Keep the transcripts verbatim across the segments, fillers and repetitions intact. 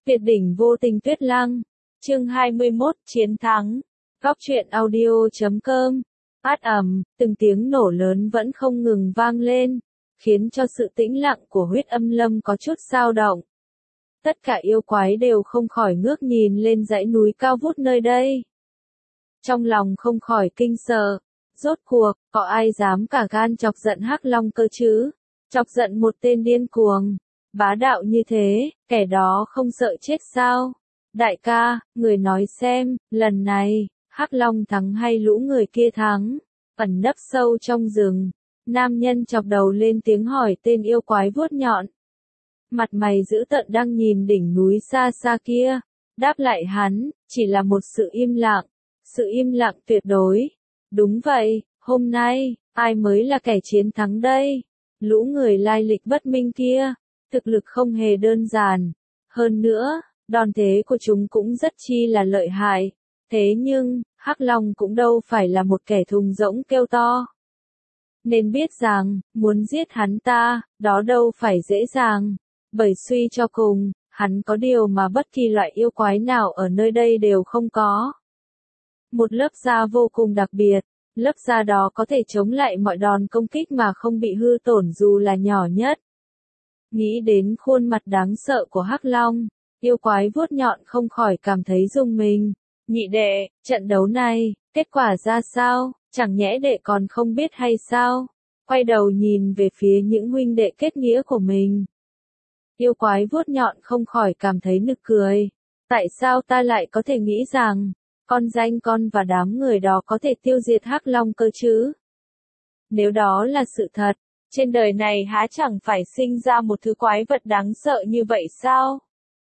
Tuyệt đỉnh vô tình tuyết lăng. Chương hai mươi mốt, chiến thắng. Góc truyện audio chấm com. Át ầm, từng tiếng nổ lớn vẫn không ngừng vang lên, khiến cho sự tĩnh lặng của huyết âm lâm có chút dao động. Tất cả yêu quái đều không khỏi ngước nhìn lên dãy núi cao vút nơi đây. Trong lòng không khỏi kinh sợ, rốt cuộc, có ai dám cả gan chọc giận Hắc Long cơ chứ? Chọc giận một tên điên cuồng, bá đạo như thế, kẻ đó không sợ chết sao? Đại ca, người nói xem, lần này, Hắc Long thắng hay lũ người kia thắng? Ẩn nấp sâu trong rừng, nam nhân chọc đầu lên tiếng hỏi tên yêu quái vuốt nhọn. Mặt mày dữ tợn đang nhìn đỉnh núi xa xa kia, đáp lại hắn, chỉ là một sự im lặng, sự im lặng tuyệt đối. Đúng vậy, hôm nay, ai mới là kẻ chiến thắng đây? Lũ người lai lịch bất minh kia, thực lực không hề đơn giản. Hơn nữa, đòn thế của chúng cũng rất chi là lợi hại. Thế nhưng, Hắc Long cũng đâu phải là một kẻ thùng rỗng kêu to. Nên biết rằng, muốn giết hắn ta, đó đâu phải dễ dàng. Bởi suy cho cùng, hắn có điều mà bất kỳ loại yêu quái nào ở nơi đây đều không có. Một lớp da vô cùng đặc biệt, lớp da đó có thể chống lại mọi đòn công kích mà không bị hư tổn dù là nhỏ nhất. Nghĩ đến khuôn mặt đáng sợ của Hắc Long, yêu quái vuốt nhọn không khỏi cảm thấy rùng mình. Nhị đệ, trận đấu này, kết quả ra sao, chẳng nhẽ đệ còn không biết hay sao? Quay đầu nhìn về phía những huynh đệ kết nghĩa của mình. Yêu quái vuốt nhọn không khỏi cảm thấy nực cười. Tại sao ta lại có thể nghĩ rằng, con danh con và đám người đó có thể tiêu diệt Hắc Long cơ chứ? Nếu đó là sự thật, trên đời này há chẳng phải sinh ra một thứ quái vật đáng sợ như vậy sao?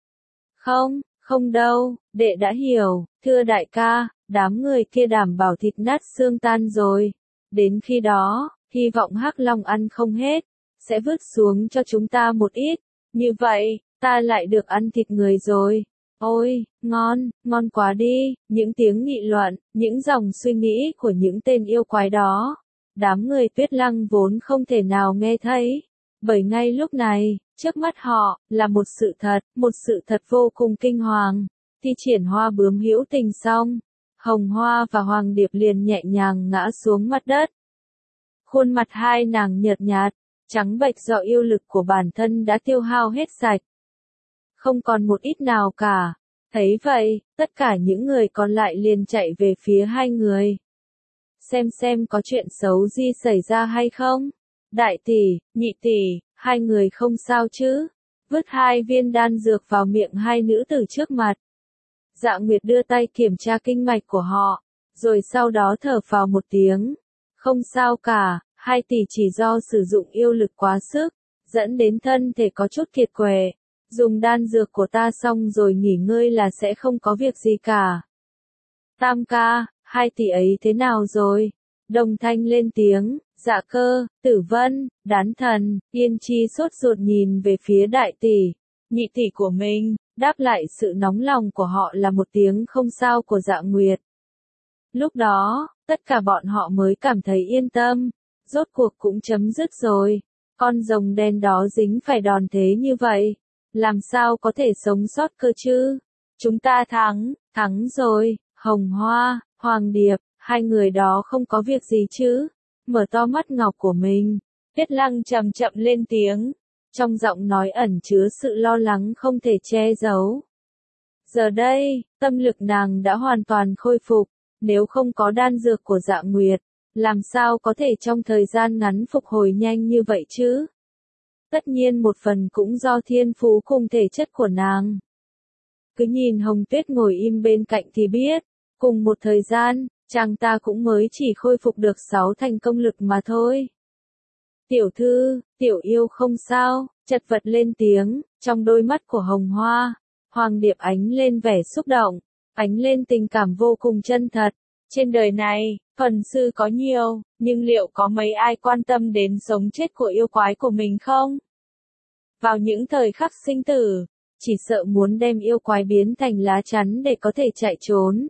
Không, không đâu, đệ đã hiểu, thưa đại ca, đám người kia đảm bảo thịt nát xương tan rồi. Đến khi đó, hy vọng Hắc Long ăn không hết, sẽ vứt xuống cho chúng ta một ít. Như vậy, ta lại được ăn thịt người rồi. Ôi, ngon, ngon quá đi, những tiếng nghị luận, những dòng suy nghĩ của những tên yêu quái đó. Đám người Tuyết Lăng vốn không thể nào nghe thấy. Bởi ngay lúc này, trước mắt họ, là một sự thật, một sự thật vô cùng kinh hoàng. Thi triển hoa bướm hữu tình xong, Hồng Hoa và Hoàng Điệp liền nhẹ nhàng ngã xuống mặt đất. Khuôn mặt hai nàng nhợt nhạt, trắng bệch do yêu lực của bản thân đã tiêu hao hết sạch. Không còn một ít nào cả. Thấy vậy, tất cả những người còn lại liền chạy về phía hai người. Xem xem có chuyện xấu gì xảy ra hay không? Đại tỷ, nhị tỷ, hai người không sao chứ? Vứt hai viên đan dược vào miệng hai nữ tử trước mặt. Dạ Nguyệt đưa tay kiểm tra kinh mạch của họ, rồi sau đó thở phào một tiếng. Không sao cả, hai tỷ chỉ do sử dụng yêu lực quá sức, dẫn đến thân thể có chút kiệt quệ. Dùng đan dược của ta xong rồi nghỉ ngơi là sẽ không có việc gì cả. Tam ca, hai tỷ ấy thế nào rồi? Đồng Thanh lên tiếng, Dạ Cơ, Tử Vân, Đán Thần, Yên Chi sốt ruột nhìn về phía đại tỷ, nhị tỷ của mình, đáp lại sự nóng lòng của họ là một tiếng không sao của Dạ Nguyệt. Lúc đó, tất cả bọn họ mới cảm thấy yên tâm, rốt cuộc cũng chấm dứt rồi. Con rồng đen đó dính phải đòn thế như vậy, làm sao có thể sống sót cơ chứ? Chúng ta thắng, thắng rồi, Hồng Hoa, Hoàng Điệp, hai người đó không có việc gì chứ? Mở to mắt ngọc của mình, Tuyết Lăng chậm chậm lên tiếng, trong giọng nói ẩn chứa sự lo lắng không thể che giấu. Giờ đây, tâm lực nàng đã hoàn toàn khôi phục, nếu không có đan dược của Dạ Nguyệt, làm sao có thể trong thời gian ngắn phục hồi nhanh như vậy chứ? Tất nhiên một phần cũng do thiên phú cùng thể chất của nàng. Cứ nhìn Hồng Tuyết ngồi im bên cạnh thì biết, cùng một thời gian, chàng ta cũng mới chỉ khôi phục được sáu thành công lực mà thôi. Tiểu thư, tiểu yêu không sao, chật vật lên tiếng, trong đôi mắt của Hồng Hoa, Hoàng Điệp ánh lên vẻ xúc động, ánh lên tình cảm vô cùng chân thật. Trên đời này, phần sư có nhiều, nhưng liệu có mấy ai quan tâm đến sống chết của yêu quái của mình không? Vào những thời khắc sinh tử, chỉ sợ muốn đem yêu quái biến thành lá chắn để có thể chạy trốn.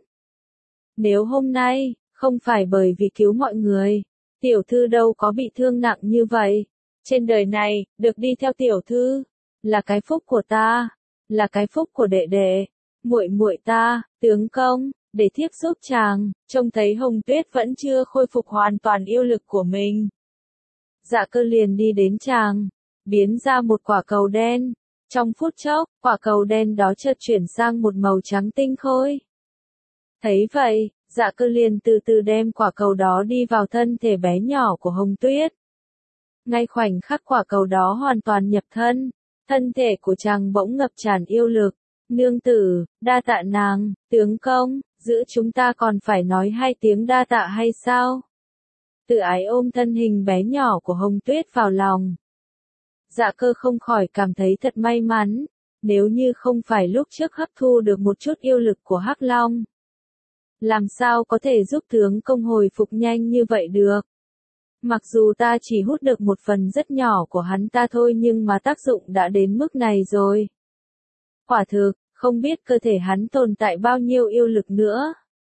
Nếu hôm nay, không phải bởi vì cứu mọi người, tiểu thư đâu có bị thương nặng như vậy. Trên đời này, được đi theo tiểu thư, là cái phúc của ta, là cái phúc của đệ đệ, muội muội ta, tướng công, để thiếp giúp chàng. Trông thấy Hồng Tuyết vẫn chưa khôi phục hoàn toàn yêu lực của mình, Dạ Cơ liền đi đến chàng, biến ra một quả cầu đen. Trong phút chốc, quả cầu đen đó chợt chuyển sang một màu trắng tinh khôi. Thấy vậy, Dạ Cơ liền từ từ đem quả cầu đó đi vào thân thể bé nhỏ của Hồng Tuyết. Ngay khoảnh khắc quả cầu đó hoàn toàn nhập thân, thân thể của chàng bỗng ngập tràn yêu lực. Nương tử, đa tạ nàng, tướng công, giữa chúng ta còn phải nói hai tiếng đa tạ hay sao? Tự ái ôm thân hình bé nhỏ của Hồng Tuyết vào lòng. Dạ Cơ không khỏi cảm thấy thật may mắn, nếu như không phải lúc trước hấp thu được một chút yêu lực của Hắc Long, làm sao có thể giúp tướng công hồi phục nhanh như vậy được. Mặc dù ta chỉ hút được một phần rất nhỏ của hắn ta thôi nhưng mà tác dụng đã đến mức này rồi. Quả thực, không biết cơ thể hắn tồn tại bao nhiêu yêu lực nữa.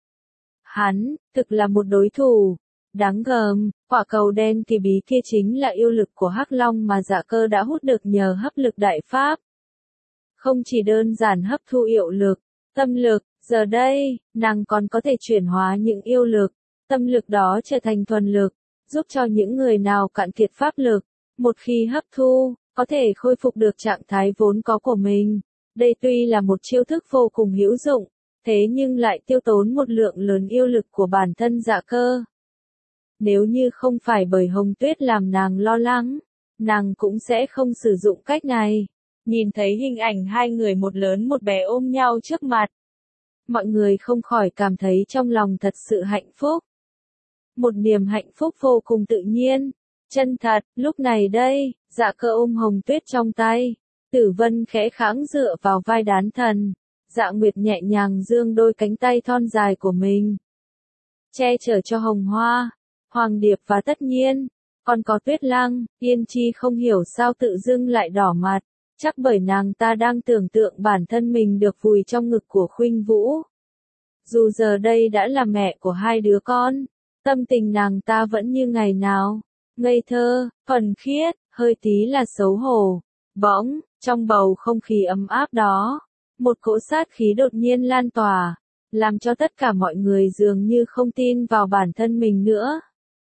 Hắn, thực là một đối thủ. Đáng gờm, quả cầu đen kỳ bí kia chính là yêu lực của Hắc Long mà Dạ Cơ đã hút được nhờ hấp lực đại pháp. Không chỉ đơn giản hấp thu yêu lực, tâm lực, giờ đây, nàng còn có thể chuyển hóa những yêu lực, tâm lực đó trở thành thuần lực, giúp cho những người nào cạn kiệt pháp lực, một khi hấp thu, có thể khôi phục được trạng thái vốn có của mình. Đây tuy là một chiêu thức vô cùng hữu dụng, thế nhưng lại tiêu tốn một lượng lớn yêu lực của bản thân Dạ Cơ. Nếu như không phải bởi Hồng Tuyết làm nàng lo lắng, nàng cũng sẽ không sử dụng cách này. Nhìn thấy hình ảnh hai người một lớn một bé ôm nhau trước mặt, mọi người không khỏi cảm thấy trong lòng thật sự hạnh phúc. Một niềm hạnh phúc vô cùng tự nhiên, chân thật. Lúc này đây, Dạ Cơ ôm Hồng Tuyết trong tay, Tử Vân khẽ kháng dựa vào vai đán thần, Dạ Nguyệt nhẹ nhàng giương đôi cánh tay thon dài của mình, che chở cho Hồng Hoa, Hoàng Điệp và tất nhiên, còn có Tuyết Lăng. Yên Chi không hiểu sao tự dưng lại đỏ mặt, chắc bởi nàng ta đang tưởng tượng bản thân mình được vùi trong ngực của Khuynh Vũ. Dù giờ đây đã là mẹ của hai đứa con, tâm tình nàng ta vẫn như ngày nào, ngây thơ, thuần khiết, hơi tí là xấu hổ. Bỗng, trong bầu không khí ấm áp đó, một cỗ sát khí đột nhiên lan tỏa, làm cho tất cả mọi người dường như không tin vào bản thân mình nữa.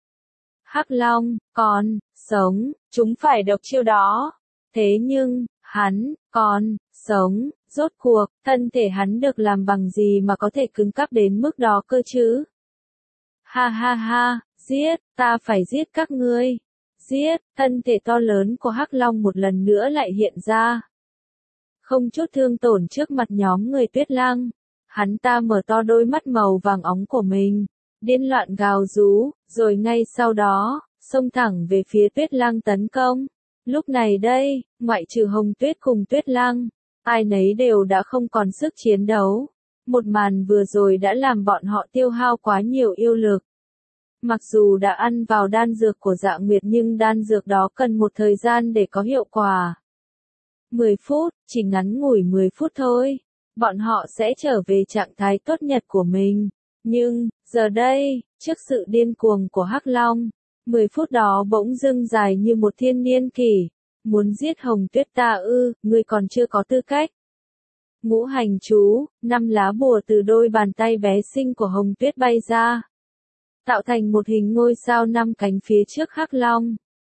Hắc Long, còn, sống, chúng phải độc chiêu đó. Thế nhưng, hắn, còn, sống, rốt cuộc, thân thể hắn được làm bằng gì mà có thể cứng cáp đến mức đó cơ chứ? Ha ha ha, giết, ta phải giết các ngươi. Giết, thân thể to lớn của Hắc Long một lần nữa lại hiện ra. Không chút thương tổn trước mặt nhóm người Tuyết Lăng, hắn ta mở to đôi mắt màu vàng óng của mình, điên loạn gào rú, rồi ngay sau đó, xông thẳng về phía Tuyết Lăng tấn công. Lúc này đây, ngoại trừ Hồng Tuyết cùng Tuyết Lăng, ai nấy đều đã không còn sức chiến đấu. Một màn vừa rồi đã làm bọn họ tiêu hao quá nhiều yêu lực. Mặc dù đã ăn vào đan dược của Dạ Nguyệt nhưng đan dược đó cần một thời gian để có hiệu quả. mười phút, chỉ ngắn ngủi mười phút thôi, bọn họ sẽ trở về trạng thái tốt nhất của mình. Nhưng, giờ đây, trước sự điên cuồng của Hắc Long, mười phút đó bỗng dưng dài như một thiên niên kỷ. Muốn giết Hồng Tuyết ta ư, ngươi còn chưa có tư cách. Ngũ hành chú, năm lá bùa từ đôi bàn tay bé xinh của Hồng Tuyết bay ra, tạo thành một hình ngôi sao năm cánh phía trước Hắc Long.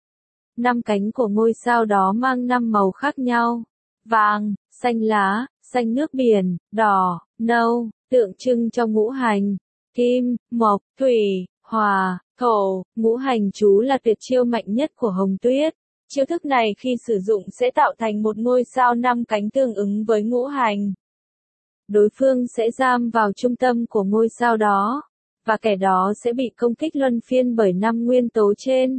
Năm cánh của ngôi sao đó mang năm màu khác nhau: vàng, xanh lá, xanh nước biển, đỏ, nâu, tượng trưng cho ngũ hành: kim, mộc, thủy, hỏa, thổ. Ngũ hành chú là tuyệt chiêu mạnh nhất của Hồng Tuyết. Chiêu thức này khi sử dụng sẽ tạo thành một ngôi sao năm cánh tương ứng với ngũ hành. Đối phương sẽ giam vào trung tâm của ngôi sao đó, và kẻ đó sẽ bị công kích luân phiên bởi năm nguyên tố trên.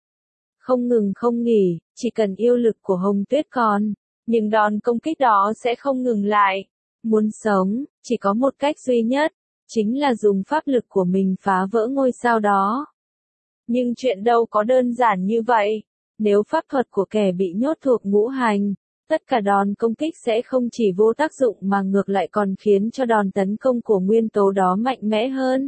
Không ngừng không nghỉ, chỉ cần yêu lực của Hồng Tuyết còn, nhưng đòn công kích đó sẽ không ngừng lại. Muốn sống, chỉ có một cách duy nhất, chính là dùng pháp lực của mình phá vỡ ngôi sao đó. Nhưng chuyện đâu có đơn giản như vậy. Nếu pháp thuật của kẻ bị nhốt thuộc ngũ hành, tất cả đòn công kích sẽ không chỉ vô tác dụng mà ngược lại còn khiến cho đòn tấn công của nguyên tố đó mạnh mẽ hơn,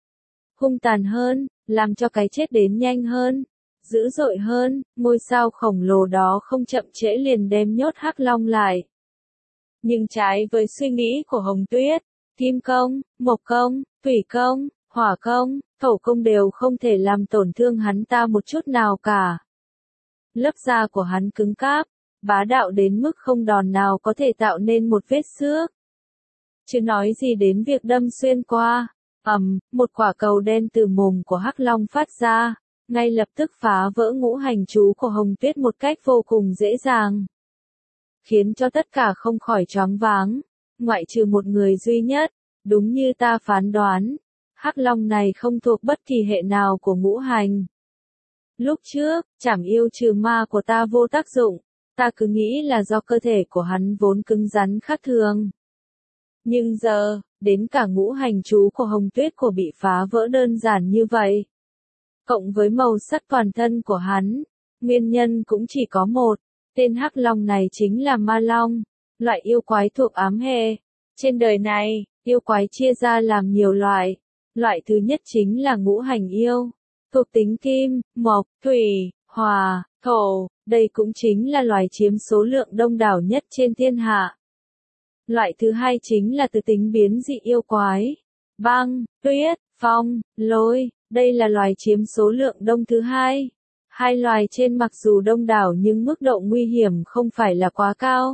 hung tàn hơn, làm cho cái chết đến nhanh hơn, dữ dội hơn. Ngôi sao khổng lồ đó không chậm trễ liền đem nhốt Hắc Long lại. Nhưng trái với suy nghĩ của Hồng Tuyết, kim công, mộc công, thủy công, hỏa công, thổ công đều không thể làm tổn thương hắn ta một chút nào cả. Lớp da của hắn cứng cáp, bá đạo đến mức không đòn nào có thể tạo nên một vết xước. Chứ nói gì đến việc đâm xuyên qua. Ầm, một quả cầu đen từ mồm của Hắc Long phát ra, ngay lập tức phá vỡ ngũ hành chú của Hồng Tuyết một cách vô cùng dễ dàng. Khiến cho tất cả không khỏi choáng váng, ngoại trừ một người duy nhất, đúng như ta phán đoán, Hắc Long này không thuộc bất kỳ hệ nào của ngũ hành. Lúc trước, trảm yêu trừ ma của ta vô tác dụng, ta cứ nghĩ là do cơ thể của hắn vốn cứng rắn khác thường. Nhưng giờ, đến cả ngũ hành chú của Hồng Tuyết của bị phá vỡ đơn giản như vậy. Cộng với màu sắc toàn thân của hắn, nguyên nhân cũng chỉ có một, tên Hắc Long này chính là Ma Long, loại yêu quái thuộc ám hệ. Trên đời này, yêu quái chia ra làm nhiều loại, loại thứ nhất chính là ngũ hành yêu, thuộc tính kim, mộc, thủy, hỏa, thổ, đây cũng chính là loài chiếm số lượng đông đảo nhất trên thiên hạ. Loại thứ hai chính là từ tính biến dị yêu quái, băng, tuyết, phong, lôi, đây là loài chiếm số lượng đông thứ hai. Hai loài trên mặc dù đông đảo nhưng mức độ nguy hiểm không phải là quá cao.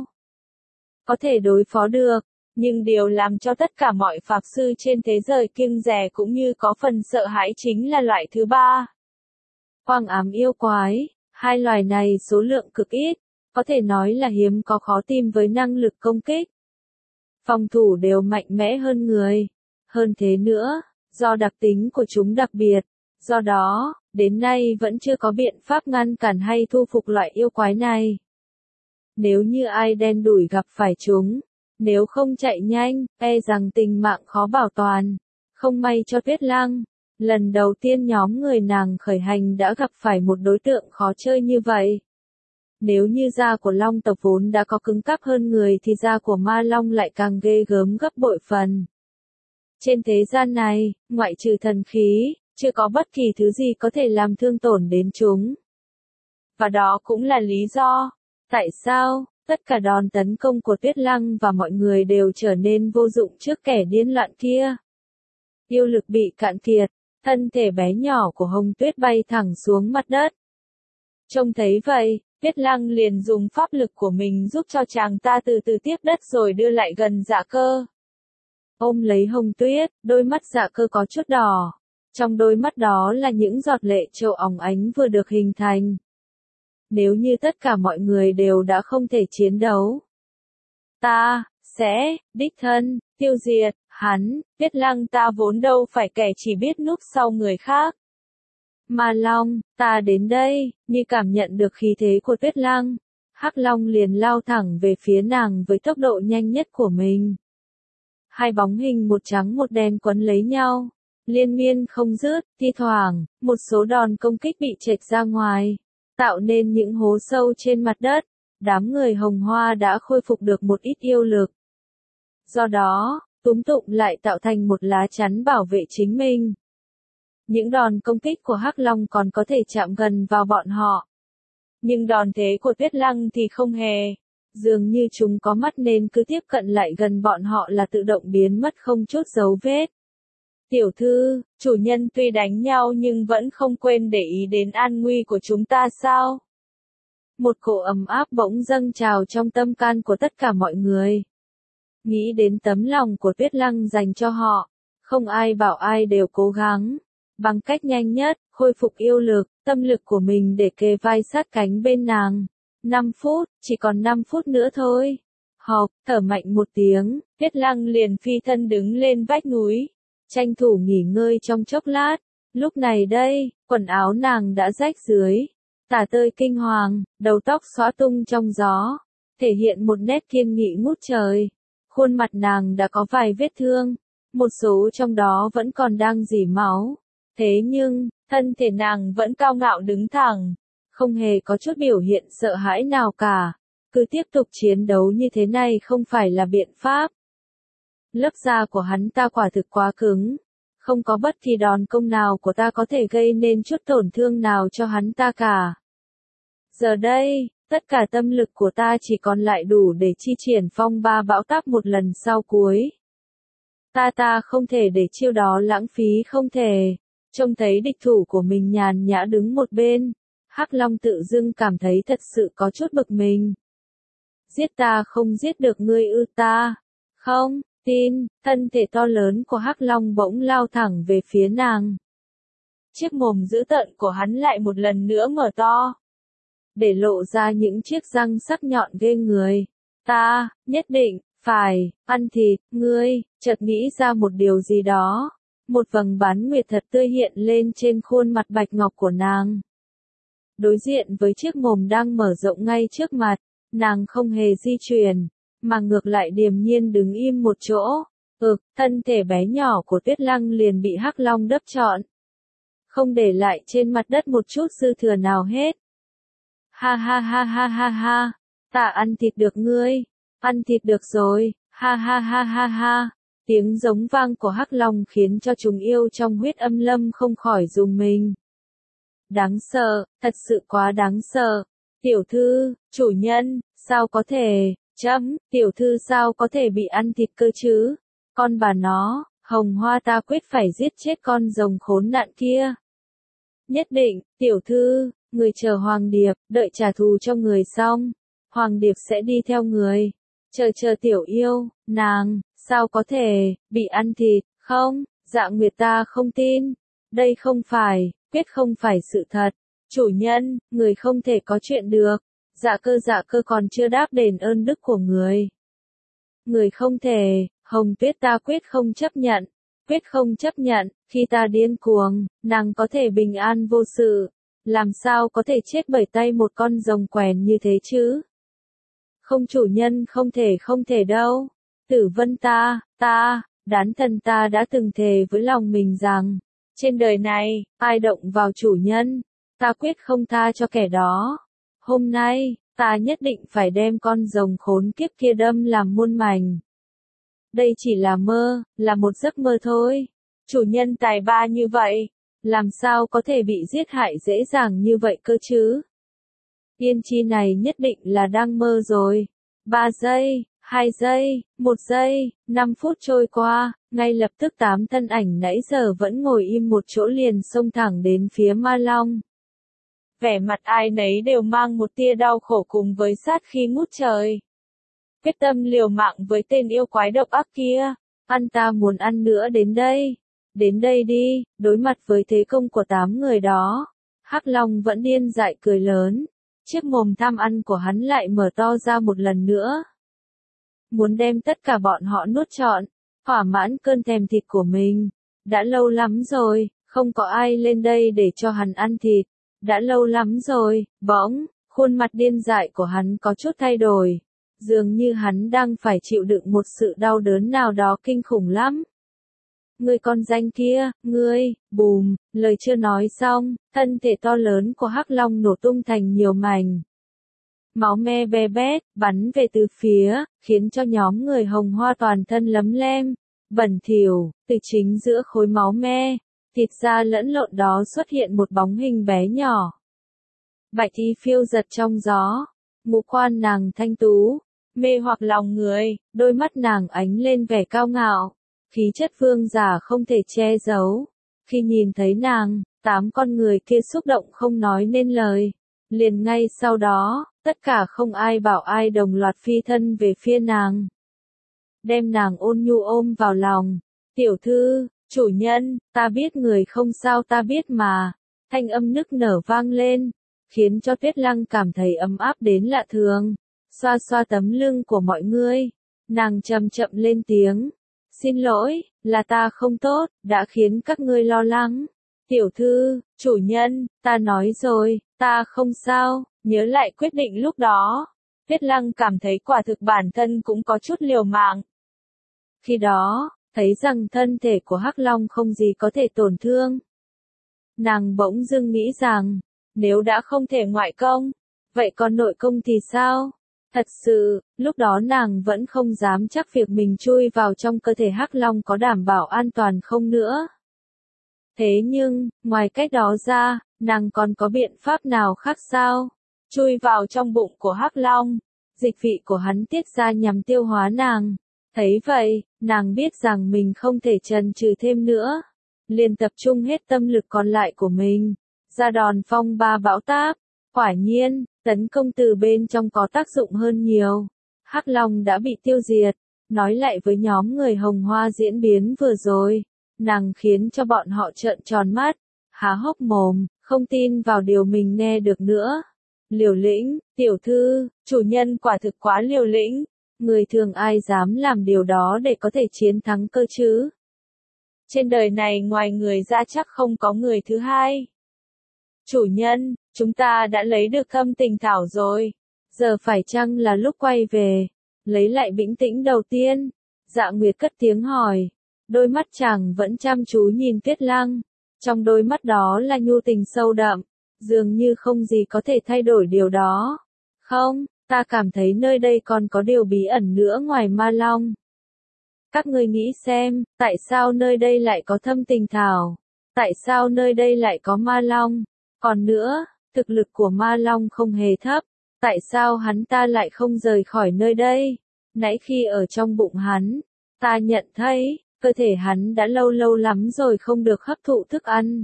Có thể đối phó được, nhưng điều làm cho tất cả mọi pháp sư trên thế giới kiêng dè cũng như có phần sợ hãi chính là loại thứ ba. Quang ám yêu quái, hai loài này số lượng cực ít, có thể nói là hiếm có khó tìm với năng lực công kích. Phòng thủ đều mạnh mẽ hơn người. Hơn thế nữa, do đặc tính của chúng đặc biệt, do đó, đến nay vẫn chưa có biện pháp ngăn cản hay thu phục loại yêu quái này. Nếu như ai đen đủi gặp phải chúng, nếu không chạy nhanh, e rằng tình mạng khó bảo toàn. Không may cho Tuyết Lăng, lần đầu tiên nhóm người nàng khởi hành đã gặp phải một đối tượng khó chơi như vậy. Nếu như da của Long tộc vốn đã có cứng cáp hơn người thì da của Ma Long lại càng ghê gớm gấp bội phần. Trên thế gian này, ngoại trừ thần khí, chưa có bất kỳ thứ gì có thể làm thương tổn đến chúng. Và đó cũng là lý do, tại sao, tất cả đòn tấn công của Tuyết Lăng và mọi người đều trở nên vô dụng trước kẻ điên loạn kia. Yêu lực bị cạn kiệt, thân thể bé nhỏ của Hồng Tuyết bay thẳng xuống mặt đất. Trông thấy vậy, Tuyết Lăng liền dùng pháp lực của mình giúp cho chàng ta từ từ tiếp đất rồi đưa lại gần Dạ Cơ. Ôm lấy Hồng Tuyết, đôi mắt Dạ Cơ có chút đỏ. Trong đôi mắt đó là những giọt lệ trâu óng ánh vừa được hình thành. Nếu như tất cả mọi người đều đã không thể chiến đấu, ta sẽ đích thân tiêu diệt hắn. Tuyết Lăng ta vốn đâu phải kẻ chỉ biết núp sau người khác. Ma Long, ta đến đây. Như cảm nhận được khí thế của Tuyết Lăng, Hắc Long liền lao thẳng về phía nàng với tốc độ nhanh nhất của mình. Hai bóng hình một trắng một đen quấn lấy nhau, liên miên không dứt. Thi thoảng, một số đòn công kích bị chệch ra ngoài, tạo nên những hố sâu trên mặt đất. Đám người Hồng Hoa đã khôi phục được một ít yêu lực. Do đó, túm tụng lại tạo thành một lá chắn bảo vệ chính mình. Những đòn công kích của Hắc Long còn có thể chạm gần vào bọn họ. Nhưng đòn thế của Tuyết Lăng thì không hề. Dường như chúng có mắt nên cứ tiếp cận lại gần bọn họ là tự động biến mất không chút dấu vết. Tiểu thư, chủ nhân tuy đánh nhau nhưng vẫn không quên để ý đến an nguy của chúng ta sao? Một cỗ ấm áp bỗng dâng trào trong tâm can của tất cả mọi người. Nghĩ đến tấm lòng của Tuyết Lăng dành cho họ, không ai bảo ai đều cố gắng, bằng cách nhanh nhất, khôi phục yêu lực, tâm lực của mình để kề vai sát cánh bên nàng. năm phút, chỉ còn năm phút nữa thôi. Hộc, thở mạnh một tiếng, Tuyết Lăng liền phi thân đứng lên vách núi, tranh thủ nghỉ ngơi trong chốc lát. Lúc này đây, quần áo nàng đã rách dưới, tả tơi kinh hoàng, đầu tóc xõa tung trong gió, thể hiện một nét kiên nghị ngút trời. Khuôn mặt nàng đã có vài vết thương, một số trong đó vẫn còn đang rỉ máu. Thế nhưng, thân thể nàng vẫn cao ngạo đứng thẳng, không hề có chút biểu hiện sợ hãi nào cả. Cứ tiếp tục chiến đấu như thế này không phải là biện pháp. Lớp da của hắn ta quả thực quá cứng, không có bất kỳ đòn công nào của ta có thể gây nên chút tổn thương nào cho hắn ta cả. Giờ đây, Tất cả tâm lực của ta chỉ còn lại đủ để chi triển phong ba bão táp một lần sau cuối. Ta ta không thể để chiêu đó lãng phí không thể. Trông thấy địch thủ của mình nhàn nhã đứng một bên, Hắc Long tự dưng cảm thấy thật sự có chút bực mình. Giết ta không giết được ngươi ư? Ta không tin. Thân thể to lớn của Hắc Long bỗng lao thẳng về phía nàng. Chiếc mồm dữ tợn của hắn lại một lần nữa mở to, để lộ ra những chiếc răng sắc nhọn ghê người. Ta nhất định phải ăn thịt ngươi. Chợt nghĩ ra một điều gì đó, một vầng bán nguyệt thật tươi hiện lên trên khuôn mặt bạch ngọc của nàng. Đối diện với chiếc mồm đang mở rộng ngay trước mặt, nàng không hề di chuyển, mà ngược lại điềm nhiên đứng im một chỗ. Ực, thân thể bé nhỏ của Tuyết Lăng liền bị Hắc Long đấp trọn, không để lại trên mặt đất một chút dư thừa nào hết. Ha ha ha ha ha ha, ta ăn thịt được ngươi, ăn thịt được rồi, ha ha ha ha ha. Tiếng giống vang của Hắc Long khiến cho chúng yêu trong huyết âm lâm không khỏi rùng mình. Đáng sợ, thật sự quá đáng sợ. Tiểu thư, chủ nhân, sao có thể, chấm, tiểu thư sao có thể bị ăn thịt cơ chứ? Con bà nó, Hồng Hoa ta quyết phải giết chết con rồng khốn nạn kia. Nhất định, tiểu thư, người chờ Hoàng Điệp, đợi trả thù cho người xong, Hoàng Điệp sẽ đi theo người. Chờ chờ tiểu yêu, nàng, sao có thể, bị ăn thịt, không, Dạ Nguyệt ta không tin. Đây không phải, quyết không phải sự thật. Chủ nhân, người không thể có chuyện được. Dạ cơ dạ cơ còn chưa đáp đền ơn đức của người. Người không thể, Hồng Tuyết ta quyết không chấp nhận. Quyết không chấp nhận, khi ta điên cuồng, nàng có thể bình an vô sự. Làm sao có thể chết bởi tay một con rồng quèn như thế chứ? Không chủ nhân không thể không thể đâu. Tử Vân ta, ta, đán thần ta đã từng thề với lòng mình rằng, trên đời này, ai động vào chủ nhân, ta quyết không tha cho kẻ đó. Hôm nay, ta nhất định phải đem con rồng khốn kiếp kia đâm làm muôn mảnh. Đây chỉ là mơ, là một giấc mơ thôi. Chủ nhân tài ba như vậy, làm sao có thể bị giết hại dễ dàng như vậy cơ chứ? Tiên tri này nhất định là đang mơ rồi. Ba giây, hai giây, một giây, năm phút trôi qua, ngay lập tức tám thân ảnh nãy giờ vẫn ngồi im một chỗ liền xông thẳng đến phía Ma Long. Vẻ mặt ai nấy đều mang một tia đau khổ cùng với sát khí ngút trời. Quyết tâm liều mạng với tên yêu quái độc ác kia, ăn ta muốn ăn nữa đến đây. Đến đây đi, đối mặt với thế công của tám người đó. Hắc Long vẫn điên dại cười lớn. Chiếc mồm tham ăn của hắn lại mở to ra một lần nữa. Muốn đem tất cả bọn họ nuốt trọn, thỏa mãn cơn thèm thịt của mình. Đã lâu lắm rồi, không có ai lên đây để cho hắn ăn thịt. Đã lâu lắm rồi, bỗng, khuôn mặt điên dại của hắn có chút thay đổi. Dường như hắn đang phải chịu đựng một sự đau đớn nào đó kinh khủng lắm. Ngươi con danh kia, ngươi, bùm, lời chưa nói xong, thân thể to lớn của Hắc Long nổ tung thành nhiều mảnh. Máu me be bét, bắn về từ phía, khiến cho nhóm người Hồng Hoa toàn thân lấm lem, bẩn thỉu, từ chính giữa khối máu me, thịt da lẫn lộn đó xuất hiện một bóng hình bé nhỏ. Bạch y phiêu giật trong gió, ngũ quan nàng thanh tú, mê hoặc lòng người, đôi mắt nàng ánh lên vẻ cao ngạo. Khí chất vương giả không thể che giấu. Khi nhìn thấy nàng, tám con người kia xúc động không nói nên lời. Liền ngay sau đó, tất cả không ai bảo ai đồng loạt phi thân về phía nàng. Đem nàng ôn nhu ôm vào lòng. Tiểu thư, chủ nhân, ta biết người không sao ta biết mà. Thanh âm nức nở vang lên, khiến cho Tuyết Lăng cảm thấy ấm áp đến lạ thường. Xoa xoa tấm lưng của mọi người, nàng chậm chậm lên tiếng. Xin lỗi, là ta không tốt, đã khiến các ngươi lo lắng. Tiểu thư, chủ nhân, ta nói rồi, ta không sao, nhớ lại quyết định lúc đó. Tuyết Lăng cảm thấy quả thực bản thân cũng có chút liều mạng. Khi đó, thấy rằng thân thể của Hắc Long không gì có thể tổn thương. Nàng bỗng dưng nghĩ rằng, nếu đã không thể ngoại công, vậy còn nội công thì sao? Thật sự, lúc đó nàng vẫn không dám chắc việc mình chui vào trong cơ thể Hắc Long có đảm bảo an toàn không nữa. Thế nhưng, ngoài cách đó ra, nàng còn có biện pháp nào khác sao? chui vào trong bụng của Hắc Long. Dịch vị của hắn tiết ra nhằm tiêu hóa nàng. Thấy vậy, nàng biết rằng mình không thể chần chừ thêm nữa. Liền tập trung hết tâm lực còn lại của mình. Ra đòn phong ba bão táp. Quả nhiên, tấn công từ bên trong có tác dụng hơn nhiều. Hắc Long đã bị tiêu diệt. Nói lại với nhóm người Hồng Hoa diễn biến vừa rồi. Nàng khiến cho bọn họ trợn tròn mắt. Há hốc mồm, không tin vào điều mình nghe được nữa. Liều lĩnh, tiểu thư, chủ nhân quả thực quá liều lĩnh. Người thường ai dám làm điều đó để có thể chiến thắng cơ chứ? Trên đời này ngoài người ra chắc không có người thứ hai. Chủ nhân, chúng ta đã lấy được Thâm Tình Thảo rồi. Giờ phải chăng là lúc quay về, lấy lại bình tĩnh đầu tiên? Dạ Nguyệt cất tiếng hỏi. Đôi mắt chàng vẫn chăm chú nhìn Tuyết Lăng. Trong đôi mắt đó là nhu tình sâu đậm. Dường như không gì có thể thay đổi điều đó. Không, ta cảm thấy nơi đây còn có điều bí ẩn nữa ngoài Ma Long. Các ngươi nghĩ xem, tại sao nơi đây lại có Thâm Tình Thảo? Tại sao nơi đây lại có Ma Long? Còn nữa, thực lực của Ma Long không hề thấp. Tại sao hắn ta lại không rời khỏi nơi đây? Nãy khi ở trong bụng hắn, ta nhận thấy, cơ thể hắn đã lâu lâu lắm rồi không được hấp thụ thức ăn.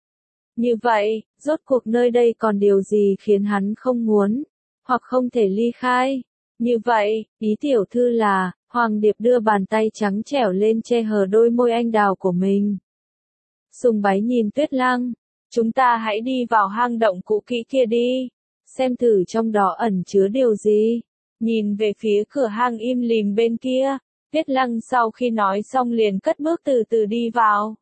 Như vậy, rốt cuộc nơi đây còn điều gì khiến hắn không muốn, hoặc không thể ly khai? Như vậy, ý tiểu thư là, Hoàng Điệp đưa bàn tay trắng trẻo lên che hờ đôi môi anh đào của mình. Sùng Bái nhìn Tuyết Lăng, chúng ta hãy đi vào hang động cũ kỹ kia đi, xem thử trong đó ẩn chứa điều gì. Nhìn về phía cửa hang im lìm bên kia, Tuyết Lăng sau khi nói xong liền cất bước từ từ đi vào.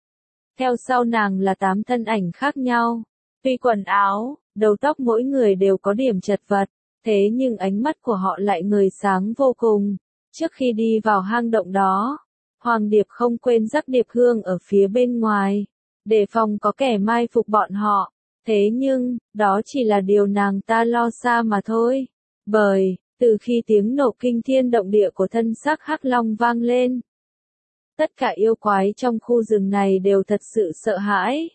Theo sau nàng là tám thân ảnh khác nhau. Tuy quần áo, đầu tóc mỗi người đều có điểm chật vật, thế nhưng ánh mắt của họ lại ngời sáng vô cùng. Trước khi đi vào hang động đó, Hoàng Điệp không quên rắc điệp hương ở phía bên ngoài, đề phòng có kẻ mai phục bọn họ. Thế nhưng, đó chỉ là điều nàng ta lo xa mà thôi. Bởi, từ khi tiếng nổ kinh thiên động địa của thân xác Hắc Long vang lên, tất cả yêu quái trong khu rừng này đều thật sự sợ hãi.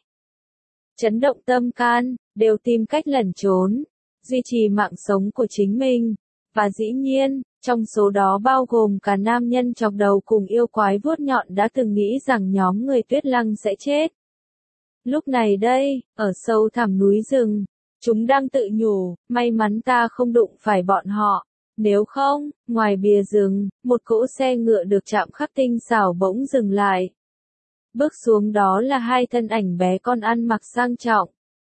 Chấn động tâm can, đều tìm cách lẩn trốn, duy trì mạng sống của chính mình. Và dĩ nhiên, trong số đó bao gồm cả nam nhân chọc đầu cùng yêu quái vuốt nhọn đã từng nghĩ rằng nhóm người Tuyết Lăng sẽ chết. Lúc này đây, ở sâu thẳm núi rừng, chúng đang tự nhủ, may mắn ta không đụng phải bọn họ. Nếu không, ngoài bìa rừng, một cỗ xe ngựa được chạm khắc tinh xảo bỗng dừng lại. Bước xuống đó là hai thân ảnh bé con ăn mặc sang trọng.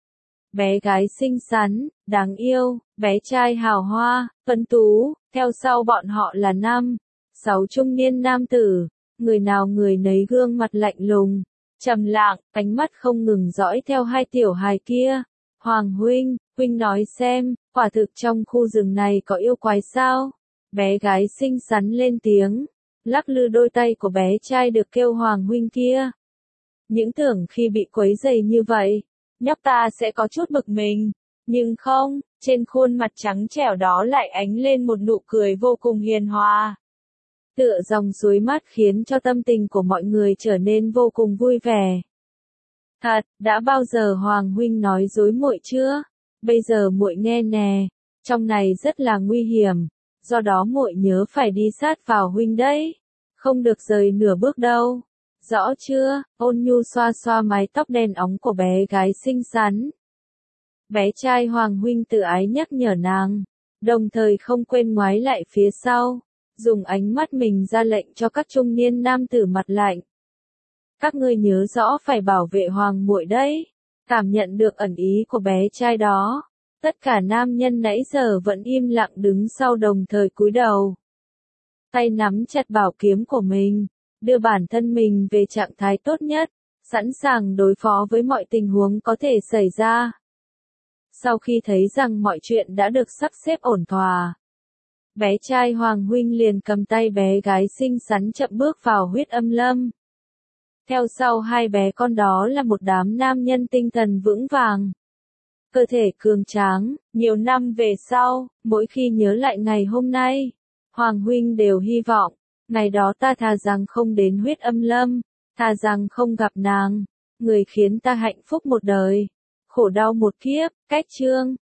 Bé gái xinh xắn, đáng yêu, bé trai hào hoa, tuấn tú, theo sau bọn họ là năm, sáu trung niên nam tử, người nào người nấy gương mặt lạnh lùng, trầm lặng, ánh mắt không ngừng dõi theo hai tiểu hài kia. Hoàng huynh, huynh nói xem, quả thực trong khu rừng này có yêu quái sao? Bé gái xinh xắn lên tiếng, lắc lư đôi tay của bé trai được kêu Hoàng huynh kia. Những tưởng khi bị quấy rầy như vậy, nhóc ta sẽ có chút bực mình, nhưng không, trên khuôn mặt trắng trẻo đó lại ánh lên một nụ cười vô cùng hiền hòa. Tựa dòng suối mát khiến cho tâm tình của mọi người trở nên vô cùng vui vẻ. Thật, đã bao giờ Hoàng huynh nói dối muội chưa? Bây giờ muội nghe nè, trong này rất là nguy hiểm, do đó muội nhớ phải đi sát vào huynh đấy, không được rời nửa bước đâu. Rõ chưa? Ôn nhu xoa xoa mái tóc đen óng của bé gái xinh xắn. Bé trai Hoàng huynh tự ái nhắc nhở nàng, đồng thời không quên ngoái lại phía sau, dùng ánh mắt mình ra lệnh cho các trung niên nam tử mặt lạnh. Các ngươi nhớ rõ phải bảo vệ Hoàng muội đấy. Cảm nhận được ẩn ý của bé trai đó, tất cả nam nhân nãy giờ vẫn im lặng đứng sau đồng thời cúi đầu. Tay nắm chặt bảo kiếm của mình, đưa bản thân mình về trạng thái tốt nhất, sẵn sàng đối phó với mọi tình huống có thể xảy ra. Sau khi thấy rằng mọi chuyện đã được sắp xếp ổn thỏa, bé trai Hoàng huynh liền cầm tay bé gái xinh xắn chậm bước vào huyết âm lâm. Theo sau hai bé con đó là một đám nam nhân tinh thần vững vàng, cơ thể cường tráng. Nhiều năm về sau, mỗi khi nhớ lại ngày hôm nay, Hoàng huynh đều hy vọng, ngày đó ta thà rằng không đến huyết âm lâm, thà rằng không gặp nàng, người khiến ta hạnh phúc một đời, khổ đau một kiếp. Cách chương